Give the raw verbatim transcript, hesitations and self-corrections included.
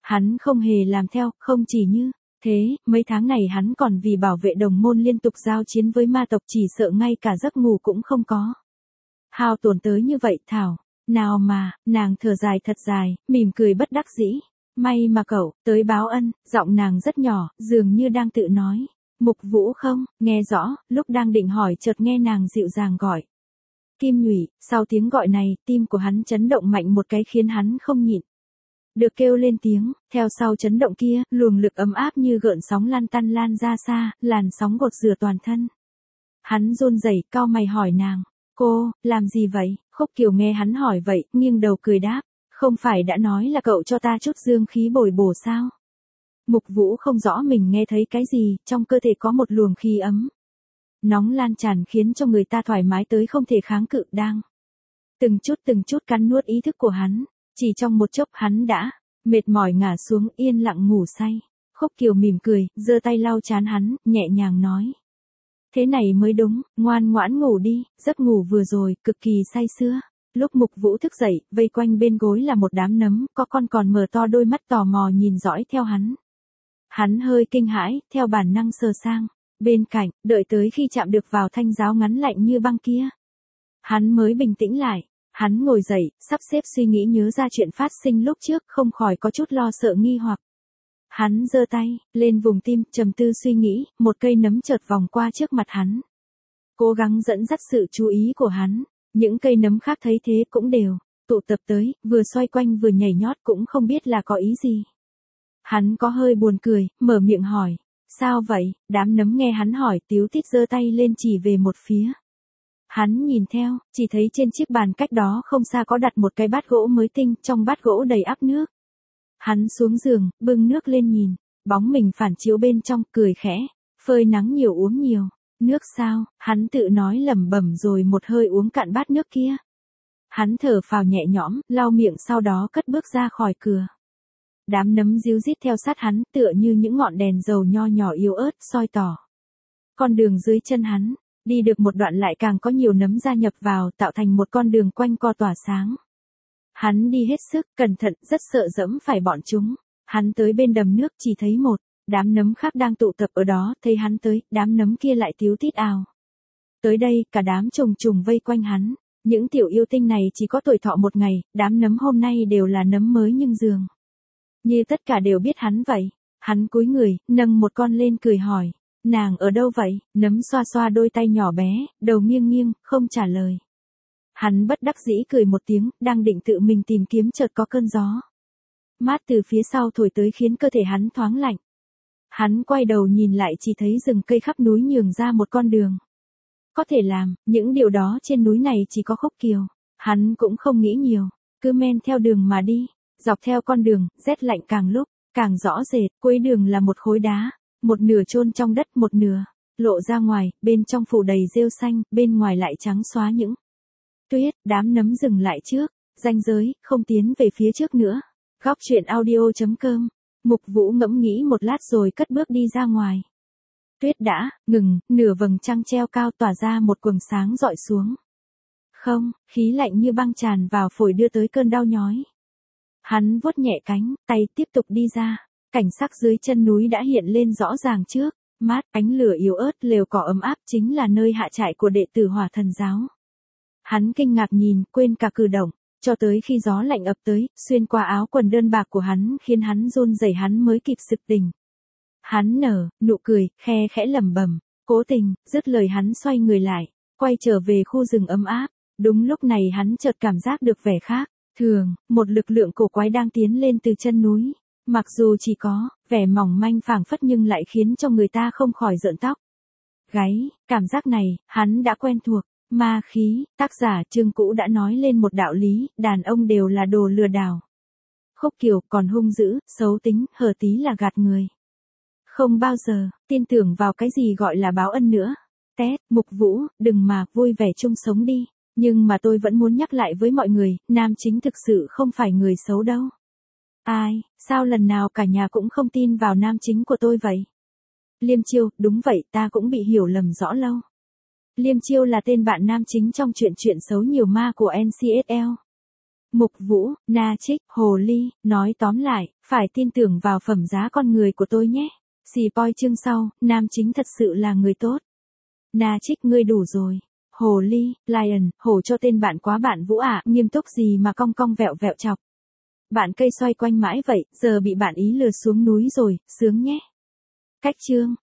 Hắn không hề làm theo, không chỉ như thế, mấy tháng này hắn còn vì bảo vệ đồng môn liên tục giao chiến với ma tộc, chỉ sợ ngay cả giấc ngủ cũng không có. Hao tổn tới như vậy Thảo, nào mà, nàng thở dài thật dài, mỉm cười bất đắc dĩ. May mà cậu, tới báo ân, giọng nàng rất nhỏ, dường như đang tự nói. Mục Vũ không, nghe rõ, lúc đang định hỏi chợt nghe nàng dịu dàng gọi. Kim Nhụy, sau tiếng gọi này, tim của hắn chấn động mạnh một cái khiến hắn không nhịn được kêu lên tiếng, theo sau chấn động kia, luồng lực ấm áp như gợn sóng lan tăn lan ra xa, làn sóng gột rửa toàn thân. Hắn run rẩy, cau mày hỏi nàng, cô, làm gì vậy? Khúc Kiều nghe hắn hỏi vậy, nghiêng đầu cười đáp, không phải đã nói là cậu cho ta chút dương khí bồi bổ sao? Mục Vũ không rõ mình nghe thấy cái gì, trong cơ thể có một luồng khí ấm nóng lan tràn khiến cho người ta thoải mái tới không thể kháng cự, đang từng chút từng chút cắn nuốt ý thức của hắn, chỉ trong một chốc hắn đã mệt mỏi ngả xuống yên lặng ngủ say. Khúc Kiều mỉm cười, giơ tay lau trán hắn, nhẹ nhàng nói. Thế này mới đúng, ngoan ngoãn ngủ đi, giấc ngủ vừa rồi, cực kỳ say sưa. Lúc Mục Vũ thức dậy, vây quanh bên gối là một đám nấm, có con còn mở to đôi mắt tò mò nhìn dõi theo hắn. Hắn hơi kinh hãi, theo bản năng sờ sang bên cạnh, đợi tới khi chạm được vào thanh giáo ngắn lạnh như băng kia. Hắn mới bình tĩnh lại, hắn ngồi dậy, sắp xếp suy nghĩ nhớ ra chuyện phát sinh lúc trước, không khỏi có chút lo sợ nghi hoặc. Hắn giơ tay lên vùng tim, trầm tư suy nghĩ, một cây nấm chợt vòng qua trước mặt hắn. Cố gắng dẫn dắt sự chú ý của hắn, những cây nấm khác thấy thế cũng đều tụ tập tới, vừa xoay quanh vừa nhảy nhót cũng không biết là có ý gì. Hắn có hơi buồn cười, mở miệng hỏi, sao vậy? Đám nấm nghe hắn hỏi tíu tít giơ tay lên chỉ về một phía. Hắn nhìn theo, chỉ thấy trên chiếc bàn cách đó không xa có đặt một cái bát gỗ mới tinh, trong bát gỗ đầy ắp nước. Hắn xuống giường, bưng nước lên nhìn, bóng mình phản chiếu bên trong, cười khẽ, phơi nắng nhiều uống nhiều. Nước sao? Hắn tự nói lẩm bẩm rồi một hơi uống cạn bát nước kia. Hắn thở phào nhẹ nhõm, lau miệng sau đó cất bước ra khỏi cửa. Đám nấm ríu rít theo sát hắn, tựa như những ngọn đèn dầu nho nhỏ yếu ớt, soi tỏ con đường dưới chân hắn. Đi được một đoạn lại càng có nhiều nấm gia nhập vào, tạo thành một con đường quanh co tỏa sáng. Hắn đi hết sức, cẩn thận, rất sợ dẫm phải bọn chúng. Hắn tới bên đầm nước chỉ thấy một đám nấm khác đang tụ tập ở đó, thấy hắn tới, đám nấm kia lại tíu tít ào tới đây, cả đám trùng trùng vây quanh hắn. Những tiểu yêu tinh này chỉ có tuổi thọ một ngày, đám nấm hôm nay đều là nấm mới nhưng dường như tất cả đều biết hắn vậy. Hắn cúi người, nâng một con lên cười hỏi, nàng ở đâu vậy? Nấm xoa xoa đôi tay nhỏ bé, đầu nghiêng nghiêng, không trả lời. Hắn bất đắc dĩ cười một tiếng, đang định tự mình tìm kiếm chợt có cơn gió mát từ phía sau thổi tới khiến cơ thể hắn thoáng lạnh. Hắn quay đầu nhìn lại chỉ thấy rừng cây khắp núi nhường ra một con đường. Có thể làm, những điều đó trên núi này chỉ có Khúc Kiều. Hắn cũng không nghĩ nhiều, cứ men theo đường mà đi. Dọc theo con đường, rét lạnh càng lúc càng rõ rệt, cuối đường là một khối đá, một nửa chôn trong đất, một nửa lộ ra ngoài, bên trong phủ đầy rêu xanh, bên ngoài lại trắng xóa những tuyết. Đám nấm dừng lại trước ranh giới, không tiến về phía trước nữa. Góc truyện audio chấm com. Mục Vũ ngẫm nghĩ một lát rồi cất bước đi ra ngoài. Tuyết đã ngừng, nửa vầng trăng treo cao tỏa ra một quầng sáng rọi xuống. Không, khí lạnh như băng tràn vào phổi đưa tới cơn đau nhói. Hắn vuốt nhẹ cánh, tay tiếp tục đi ra. Cảnh sắc dưới chân núi đã hiện lên rõ ràng trước. Mát, ánh lửa yếu ớt, lều cỏ ấm áp chính là nơi hạ trại của đệ tử Hỏa Thần giáo. Hắn kinh ngạc nhìn, quên cả cử động, cho tới khi gió lạnh ập tới, xuyên qua áo quần đơn bạc của hắn khiến hắn run rẩy, hắn mới kịp sực tỉnh. Hắn nở nụ cười, khe khẽ lẩm bẩm, cố tình, dứt lời hắn xoay người lại, quay trở về khu rừng ấm áp. Đúng lúc này hắn chợt cảm giác được vẻ khác thường, một lực lượng cổ quái đang tiến lên từ chân núi. Mặc dù chỉ có vẻ mỏng manh phảng phất nhưng lại khiến cho người ta không khỏi rợn tóc gáy. Cảm giác này, hắn đã quen thuộc. Ma khí, tác giả Trương Cũ đã nói lên một đạo lý, đàn ông đều là đồ lừa đảo. Khúc Kiều còn hung dữ, xấu tính, hở tí là gạt người. Không bao giờ tin tưởng vào cái gì gọi là báo ân nữa. Tét, Mục Vũ, đừng mà, vui vẻ chung sống đi. Nhưng mà tôi vẫn muốn nhắc lại với mọi người, nam chính thực sự không phải người xấu đâu. Ai, sao lần nào cả nhà cũng không tin vào nam chính của tôi vậy? Liêm Chiêu, đúng vậy, ta cũng bị hiểu lầm rõ lâu. Liêm Chiêu là tên bạn nam chính trong truyện Chuyện xấu nhiều ma của en xê ét lờ. Mục Vũ, Na Trích, Hồ Ly, nói tóm lại, phải tin tưởng vào phẩm giá con người của tôi nhé. Xì poi chương sau, nam chính thật sự là người tốt. Na Trích ngươi đủ rồi. Hồ Ly, Lion, hổ cho tên bạn quá bạn Vũ ạ, nghiêm túc gì mà cong cong vẹo vẹo chọc. Bạn cây xoay quanh mãi vậy, giờ bị bạn ý lừa xuống núi rồi, sướng nhé. Cách chương.